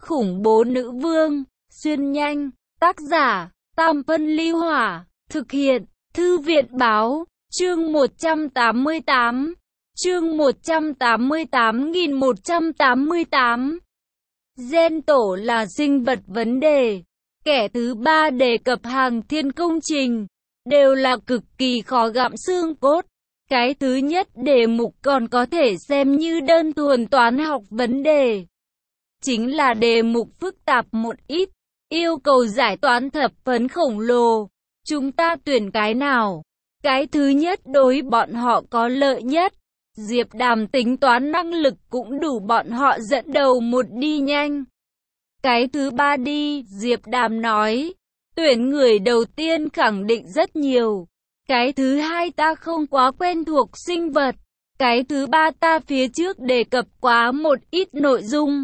khủng bố nữ vương, xuyên nhanh, tác giả, Tam Phân Ly Hỏa, thực hiện, Thư viện Báo, chương 188, chương 188.188. Gen tổ là sinh vật vấn đề. Kẻ thứ ba đề cập hàng thiên công trình, đều là cực kỳ khó gặm xương cốt. Cái thứ nhất đề mục còn có thể xem như đơn thuần toán học vấn đề. Chính là đề mục phức tạp một ít, yêu cầu giải toán thập phấn khổng lồ. Chúng ta tuyển cái nào? Cái thứ nhất đối bọn họ có lợi nhất. Diệp Đàm tính toán năng lực cũng đủ bọn họ dẫn đầu một đi nhanh. Cái thứ ba đi, Diệp Đàm nói. Tuyển người đầu tiên khẳng định rất nhiều. Cái thứ hai ta không quá quen thuộc sinh vật. Cái thứ ba ta phía trước đề cập quá một ít nội dung.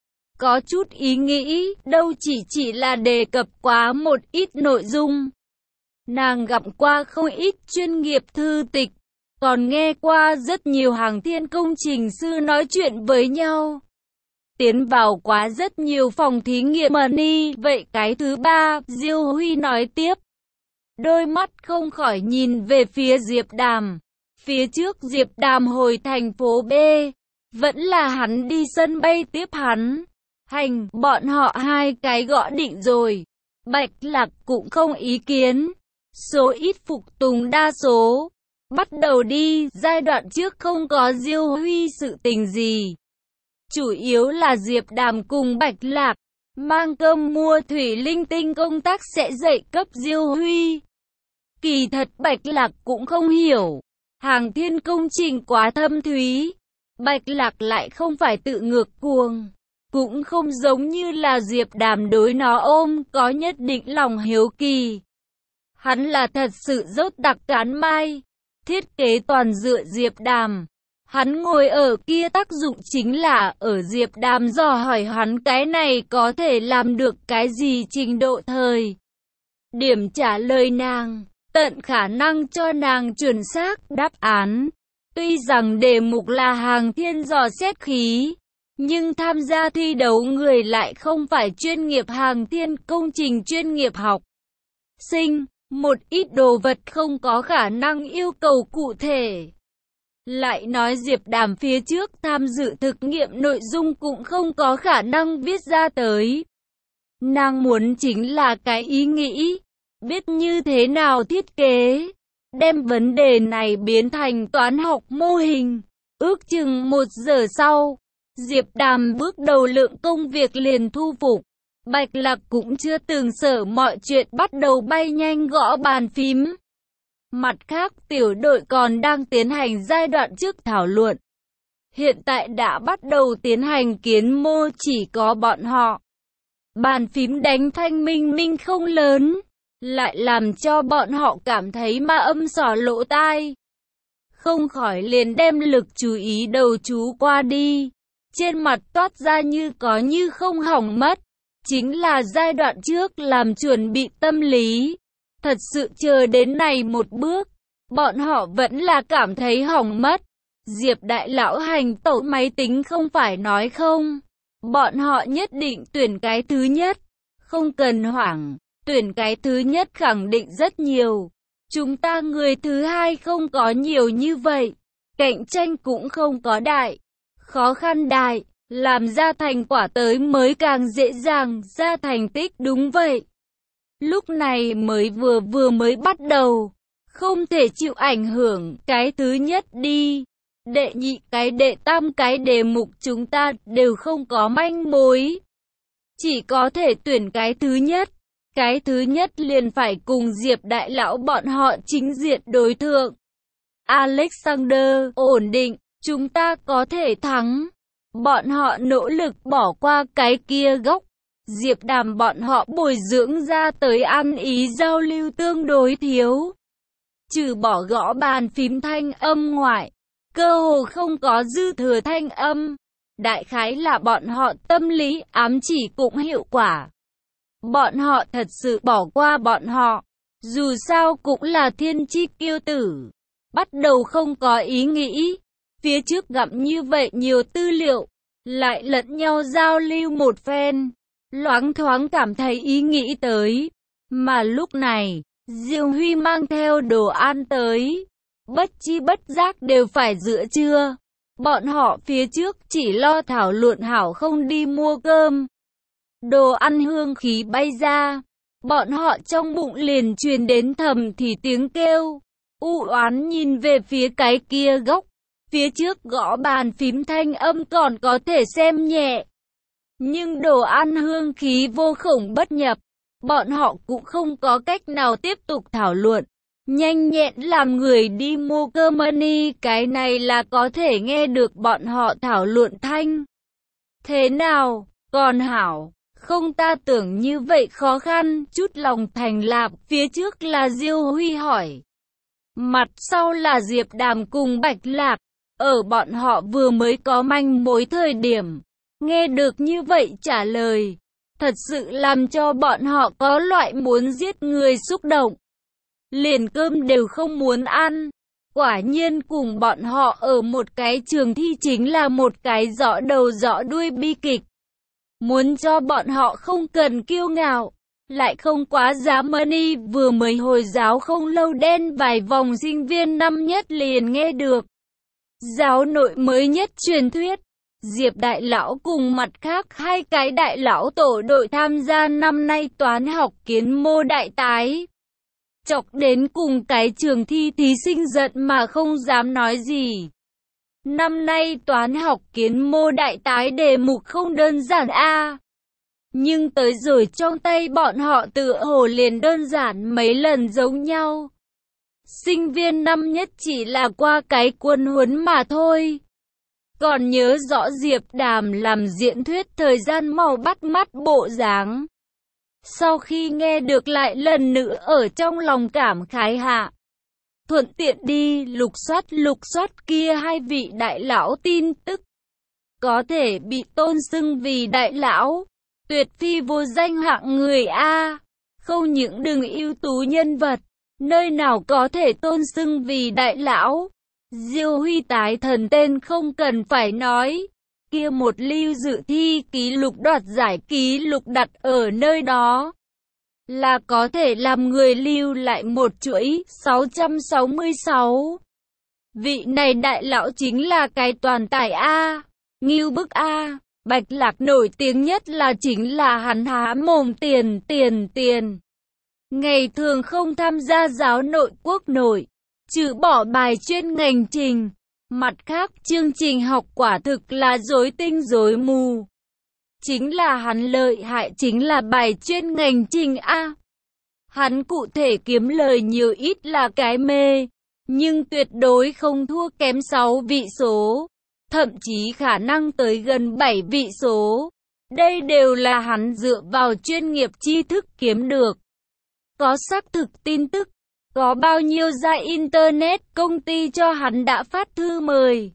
Có chút ý nghĩ, đâu chỉ là đề cập quá một ít nội dung. Nàng gặp qua không ít chuyên nghiệp thư tịch, còn nghe qua rất nhiều hàng thiên công trình sư nói chuyện với nhau. Tiến vào quá rất nhiều phòng thí nghiệm money. Vậy cái thứ ba, Diêu Huy nói tiếp. Đôi mắt không khỏi nhìn về phía Diệp Đàm. Phía trước Diệp Đàm hồi thành phố B, vẫn là hắn đi sân bay tiếp hắn. Hành, bọn họ hai cái gõ định rồi. Bạch Lạc cũng không ý kiến. Số ít phục tùng đa số. Bắt đầu đi, giai đoạn trước không có Diêu Huy sự tình gì. Chủ yếu là Diệp Đàm cùng Bạch Lạc. Mang cơm mua thủy linh tinh công tác sẽ dạy cấp Diêu Huy. Kỳ thật Bạch Lạc cũng không hiểu. Hàng thiên công trình quá thâm thúy. Bạch Lạc lại không phải tự ngược cuồng. Cũng không giống như là Diệp Đàm đối nó ôm có nhất định lòng hiếu kỳ. Hắn là thật sự dốt đặc cán mai. Thiết kế toàn dựa Diệp Đàm. Hắn ngồi ở kia tác dụng chính là ở Diệp Đàm dò hỏi hắn cái này có thể làm được cái gì trình độ thời. Điểm trả lời nàng, tận khả năng cho nàng chuẩn xác đáp án. Tuy rằng đề mục là hàng thiên dò xét khí, nhưng tham gia thi đấu người lại không phải chuyên nghiệp hàng thiên công trình chuyên nghiệp học sinh. Một ít đồ vật không có khả năng yêu cầu cụ thể. Lại nói Diệp Đàm phía trước tham dự thực nghiệm nội dung cũng không có khả năng viết ra tới. Nàng muốn chính là cái ý nghĩ, biết như thế nào thiết kế, đem vấn đề này biến thành toán học mô hình. Ước chừng 1 giờ sau, Diệp Đàm bước đầu lượng công việc liền thu phục. Bạch Lạc cũng chưa từng sợ mọi chuyện bắt đầu bay nhanh gõ bàn phím. Mặt khác tiểu đội còn đang tiến hành giai đoạn trước thảo luận. Hiện tại đã bắt đầu tiến hành kiến mô chỉ có bọn họ. Bàn phím đánh thanh minh minh không lớn, lại làm cho bọn họ cảm thấy ma âm xỏ lỗ tai. Không khỏi liền đem lực chú ý đầu chú qua đi. Trên mặt toát ra như có như không hỏng mất. Chính là giai đoạn trước làm chuẩn bị tâm lý. Thật sự chờ đến này một bước, bọn họ vẫn là cảm thấy hỏng mất. Diệp đại lão hành tẩu máy tính không phải nói không. Bọn họ nhất định tuyển cái thứ nhất. Không cần hoảng, tuyển cái thứ nhất khẳng định rất nhiều. Chúng ta người thứ hai không có nhiều như vậy. Cạnh tranh cũng không có đại. Khó khăn đại. Làm ra thành quả tới mới càng dễ dàng ra thành tích đúng vậy. Lúc này mới vừa mới bắt đầu. Không thể chịu ảnh hưởng cái thứ nhất đi. Đệ nhị cái đệ tam cái đề mục chúng ta đều không có manh mối. Chỉ có thể tuyển cái thứ nhất. Cái thứ nhất liền phải cùng Diệp đại lão bọn họ chính diện đối thượng. Alexander, ổn định, chúng ta có thể thắng. Bọn họ nỗ lực bỏ qua cái kia góc. Diệp Đàm bọn họ bồi dưỡng ra tới ăn ý giao lưu tương đối thiếu. Trừ bỏ gõ bàn phím thanh âm ngoại, cơ hồ không có dư thừa thanh âm. Đại khái là bọn họ tâm lý ám chỉ cũng hiệu quả. Bọn họ thật sự bỏ qua bọn họ. Dù sao cũng là thiên chi kiêu tử. Bắt đầu không có ý nghĩ. Phía trước gặp như vậy nhiều tư liệu, lại lẫn nhau giao lưu một phen, loáng thoáng cảm thấy ý nghĩ tới. Mà lúc này, Diêu Huy mang theo đồ ăn tới, bất chi bất giác đều phải giữa trưa. Bọn họ phía trước chỉ lo thảo luận hảo không đi mua cơm. Đồ ăn hương khí bay ra, bọn họ trong bụng liền truyền đến thầm thì tiếng kêu. U oán nhìn về phía cái kia góc, phía trước gõ bàn phím thanh âm còn có thể xem nhẹ. Nhưng đồ ăn hương khí vô khổng bất nhập, bọn họ cũng không có cách nào tiếp tục thảo luận. Nhanh nhẹn làm người đi mua cơm money, cái này là có thể nghe được bọn họ thảo luận thanh. Thế nào, còn hảo, không ta tưởng như vậy khó khăn, chút lòng thành lạc, phía trước là Diêu Huy hỏi. Mặt sau là Diệp Đàm cùng Bạch Lạc, ở bọn họ vừa mới có manh mối thời điểm. Nghe được như vậy trả lời, thật sự làm cho bọn họ có loại muốn giết người xúc động. Liền cơm đều không muốn ăn. Quả nhiên cùng bọn họ ở một cái trường thi chính là một cái rõ đầu rõ đuôi bi kịch. Muốn cho bọn họ không cần kiêu ngạo, lại không quá giá money. Vừa mới hồi giáo không lâu đen vài vòng sinh viên năm nhất liền nghe được giáo nội mới nhất truyền thuyết, Diệp đại lão cùng mặt khác hai cái đại lão tổ đội tham gia năm nay toán học kiến mô đại tái. Chọc đến cùng cái trường thi thí sinh giận mà không dám nói gì. Năm nay toán học kiến mô đại tái đề mục không đơn giản a, nhưng tới rồi trong tay bọn họ tựa hồ liền đơn giản mấy lần giống nhau. Sinh viên năm nhất chỉ là qua cái quân huấn mà thôi. Còn nhớ rõ Diệp Đàm làm diễn thuyết thời gian mau bắt mắt bộ dáng. Sau khi nghe được lại lần nữa ở trong lòng cảm khái hạ. Thuận tiện đi lục soát kia hai vị đại lão tin tức. Có thể bị tôn xưng vì đại lão, tuyệt phi vô danh hạng người a. Không những đừng ưu tú nhân vật, nơi nào có thể tôn xưng vì đại lão. Diêu Huy tái thần tên không cần phải nói. Kia một lưu dự thi ký lục đoạt giải ký lục đặt ở nơi đó, là có thể làm người lưu lại một chuỗi 666. Vị này đại lão chính là cái toàn tài a, ngưu bức a. Bạch Lạc nổi tiếng nhất là chính là hắn há mồm tiền. Ngày thường không tham gia giáo nội quốc nội, trừ bỏ bài chuyên ngành trình, mặt khác chương trình học quả thực là rối tinh rối mù. Chính là hắn lợi hại chính là bài chuyên ngành trình a. Hắn cụ thể kiếm lời nhiều ít là cái mê, nhưng tuyệt đối không thua kém 6 vị số, thậm chí khả năng tới gần 7 vị số. Đây đều là hắn dựa vào chuyên nghiệp tri thức kiếm được. Có xác thực tin tức, có bao nhiêu ra internet công ty cho hắn đã phát thư mời.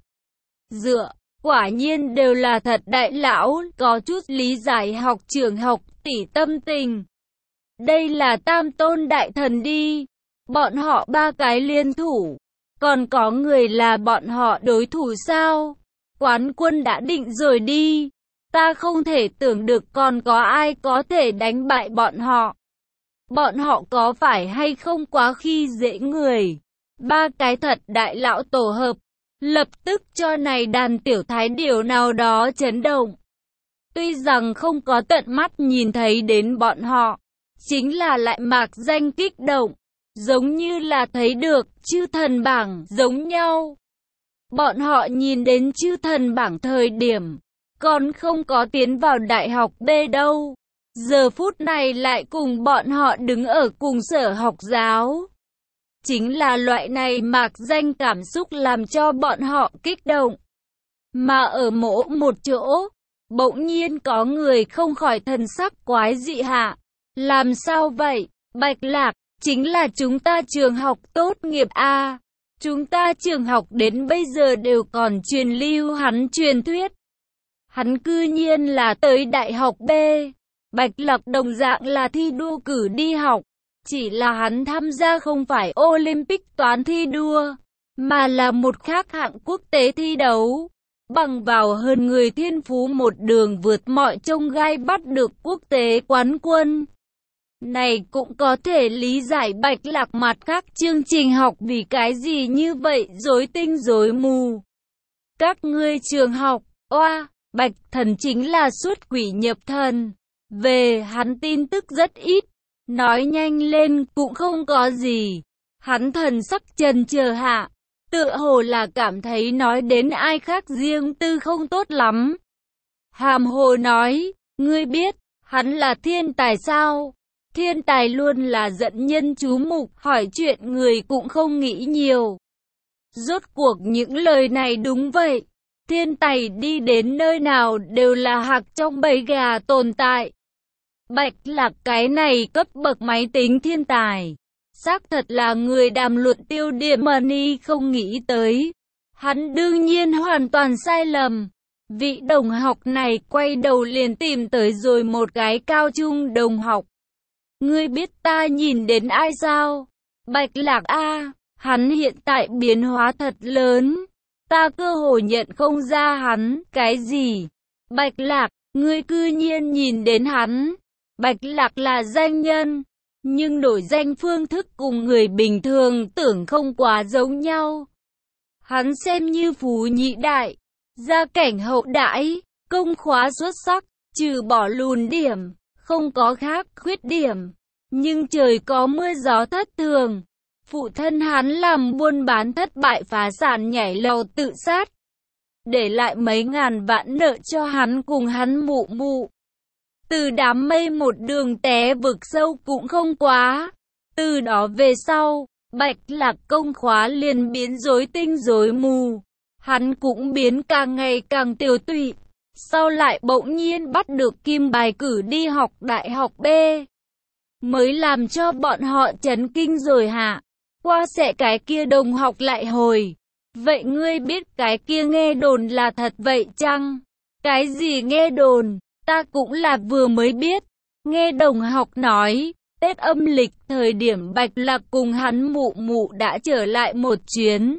Quả nhiên đều là thật đại lão, có chút lý giải học trường học tỷ tâm tình. Đây là tam tôn đại thần đi, bọn họ ba cái liên thủ, còn có người là bọn họ đối thủ sao? Quán quân đã định rồi đi, ta không thể tưởng được còn có ai có thể đánh bại bọn họ. Bọn họ có phải hay không quá khi dễ người? Ba cái thật đại lão tổ hợp, lập tức cho này đàn tiểu thái điểu nào đó chấn động. Tuy rằng không có tận mắt nhìn thấy đến bọn họ, chính là lại mạc danh kích động, giống như là thấy được chư thần bảng giống nhau. Bọn họ nhìn đến chư thần bảng thời điểm, còn không có tiến vào đại học B đâu. Giờ phút này lại cùng bọn họ đứng ở cùng sở học giáo. Chính là loại này mạc danh cảm xúc làm cho bọn họ kích động. Mà ở mỗi một chỗ, bỗng nhiên có người không khỏi thần sắc quái dị hạ. Làm sao vậy? Bạch Lạc, chính là chúng ta trường học tốt nghiệp a. Chúng ta trường học đến bây giờ đều còn truyền lưu hắn truyền thuyết. Hắn cư nhiên là tới đại học B. Bạch Lạc đồng dạng là thi đua cử đi học. Chỉ là hắn tham gia không phải Olympic toán thi đua, mà là một khác hạng quốc tế thi đấu. bằng vào hơn người thiên phú một đường vượt mọi chông gai bắt được quốc tế quán quân. Này cũng có thể lý giải Bạch Lạc mặt các chương trình học vì cái gì như vậy rối tinh rối mù. Các ngươi trường học, oa, Bạch Thần chính là xuất quỷ nhập thần. Về hắn tin tức rất ít, nói nhanh lên cũng không có gì. Hắn thần sắc trần chờ hạ, tựa hồ là cảm thấy nói đến ai khác riêng tư không tốt lắm. Hàm hồ nói, ngươi biết, hắn là thiên tài sao? Thiên tài luôn là dẫn nhân chú mục, hỏi chuyện người cũng không nghĩ nhiều. Rốt cuộc những lời này đúng vậy. Thiên tài đi đến nơi nào đều là hạc trong bầy gà tồn tại. Bạch Lạc cái này cấp bậc máy tính thiên tài. Xác thật là người đàm luận tiêu điểm Money không nghĩ tới. Hắn đương nhiên hoàn toàn sai lầm. Vị đồng học này quay đầu liền tìm tới rồi một cái cao trung đồng học. Ngươi biết ta nhìn đến ai sao? Bạch Lạc a, hắn hiện tại biến hóa thật lớn. Ta cơ hồ nhận không ra hắn, cái gì? Bạch Lạc, ngươi cư nhiên nhìn đến hắn. Bạch Lạc là danh nhân, nhưng đổi danh phương thức cùng người bình thường tưởng không quá giống nhau. Hắn xem như phú nhị đại, gia cảnh hậu đãi, công khóa xuất sắc, trừ bỏ lùn điểm, không có khác khuyết điểm. Nhưng trời có mưa gió thất thường. Phụ thân hắn làm buôn bán thất bại phá sản nhảy lầu tự sát, để lại mấy ngàn vạn nợ cho hắn cùng hắn mụ mụ. Từ đám mây một đường té vực sâu cũng không quá. Từ đó về sau, Bạch Lạc công khóa liền biến rối tinh rối mù. Hắn cũng biến càng ngày càng tiêu tụy. Sau lại bỗng nhiên bắt được kim bài cử đi học đại học B. Mới làm cho bọn họ chấn kinh rồi hả? Qua sẽ cái kia đồng học lại hồi. Vậy ngươi biết cái kia nghe đồn là thật vậy chăng? Cái gì nghe đồn? Ta cũng là vừa mới biết. Nghe đồng học nói, Tết âm lịch thời điểm Bạch Lạc cùng hắn mụ mụ đã trở lại một chuyến.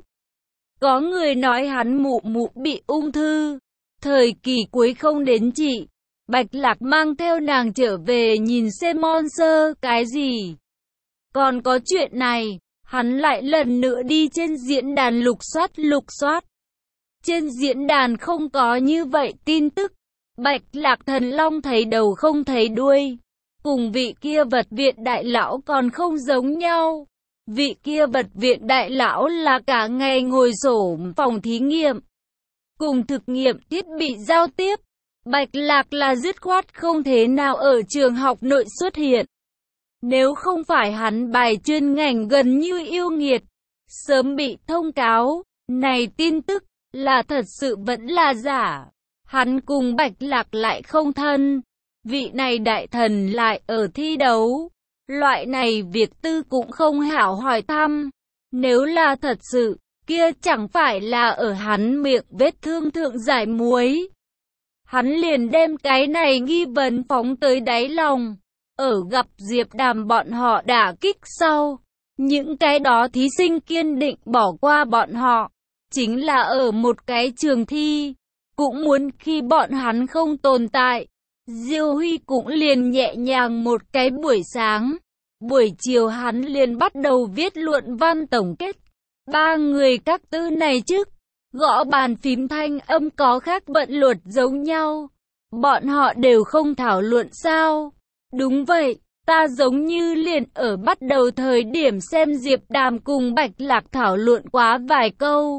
Có người nói hắn mụ mụ bị ung thư. Thời kỳ cuối không đến trị. Bạch Lạc mang theo nàng trở về nhìn xem monster cái gì. Còn có chuyện này, hắn lại lần nữa đi trên diễn đàn lục soát. Trên diễn đàn không có như vậy tin tức. Bạch Lạc Thần Long thấy đầu không thấy đuôi. Cùng vị kia vật viện đại lão còn không giống nhau. Vị kia vật viện đại lão là cả ngày ngồi xổm phòng thí nghiệm. Cùng thực nghiệm thiết bị giao tiếp. Bạch Lạc là dứt khoát không thế nào ở trường học nội xuất hiện. Nếu không phải hắn bài chuyên ngành gần như yêu nghiệt, sớm bị thông cáo, này tin tức là thật sự vẫn là giả. Hắn cùng Bạch Lạc lại không thân, vị này đại thần lại ở thi đấu. Loại này việc tư cũng không hảo hỏi thăm. Nếu là thật sự, kia chẳng phải là ở hắn miệng vết thương thượng giải muối. Hắn liền đem cái này nghi vấn phóng tới đáy lòng. Ở gặp Diệp Đàm bọn họ đả kích sau, những cái đó thí sinh kiên định bỏ qua bọn họ. Chính là ở một cái trường thi, cũng muốn khi bọn hắn không tồn tại. Diêu Huy cũng liền nhẹ nhàng một cái buổi sáng. Buổi chiều hắn liền bắt đầu viết luận văn tổng kết. Ba người các tư này trước, gõ bàn phím thanh âm có khác vận luật giống nhau. Bọn họ đều không thảo luận sao? Đúng vậy, ta giống như liền ở bắt đầu thời điểm xem Diệp Đàm cùng Bạch Lạc thảo luận quá vài câu.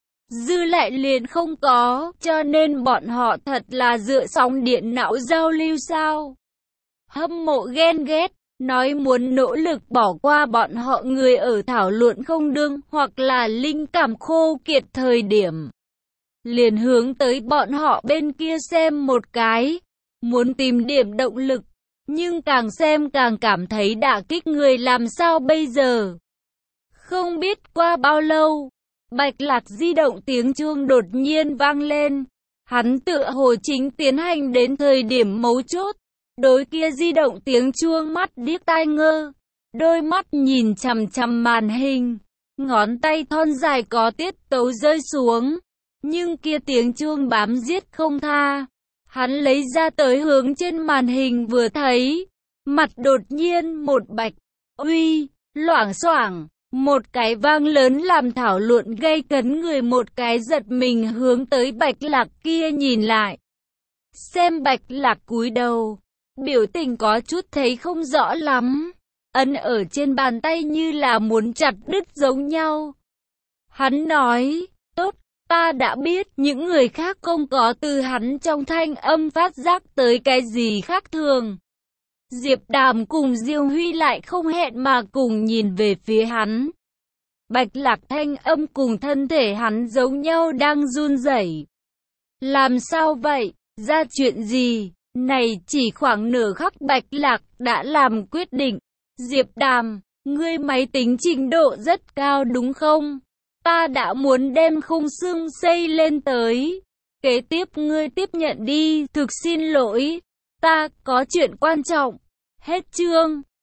Dư lại liền không có, cho nên bọn họ thật là dựa sóng điện não giao lưu sao? Hâm mộ ghen ghét, nói muốn nỗ lực bỏ qua bọn họ người ở thảo luận không đương hoặc là linh cảm khô kiệt thời điểm. Liền hướng tới bọn họ bên kia xem một cái, muốn tìm điểm động lực, nhưng càng xem càng cảm thấy đả kích người làm sao bây giờ. Không biết qua bao lâu, Bạch Lạc di động tiếng chuông đột nhiên vang lên, hắn tựa hồ chính tiến hành đến thời điểm mấu chốt. Đối kia di động tiếng chuông mắt điếc tai ngơ, đôi mắt nhìn chằm chằm màn hình, ngón tay thon dài có tiết tấu rơi xuống. nhưng kia tiếng chuông bám giết không tha. Hắn lấy ra tới hướng trên màn hình vừa thấy, mặt đột nhiên một bạch, uy, loảng xoảng, một cái vang lớn làm thảo luận gây cấn người, một cái giật mình hướng tới Bạch Lạc kia nhìn lại. Xem Bạch Lạc cúi đầu, biểu tình có chút thấy không rõ lắm, ấn ở trên bàn tay như là muốn chặt đứt giống nhau. Hắn nói, tốt, ta đã biết. Những người khác không có từ hắn trong thanh âm phát giác tới cái gì khác thường. Diệp Đàm cùng Diêu Huy lại không hẹn mà cùng nhìn về phía hắn. Bạch Lạc thanh âm cùng thân thể hắn giống nhau đang run rẩy. Làm sao vậy? Ra chuyện gì? Này chỉ khoảng nửa khắc Bạch Lạc đã làm quyết định. Diệp Đàm, ngươi máy tính trình độ rất cao đúng không? Ta đã muốn đem khung xương xây lên tới. Kế tiếp ngươi tiếp nhận đi, thực xin lỗi. Ta có chuyện quan trọng. Hết chương.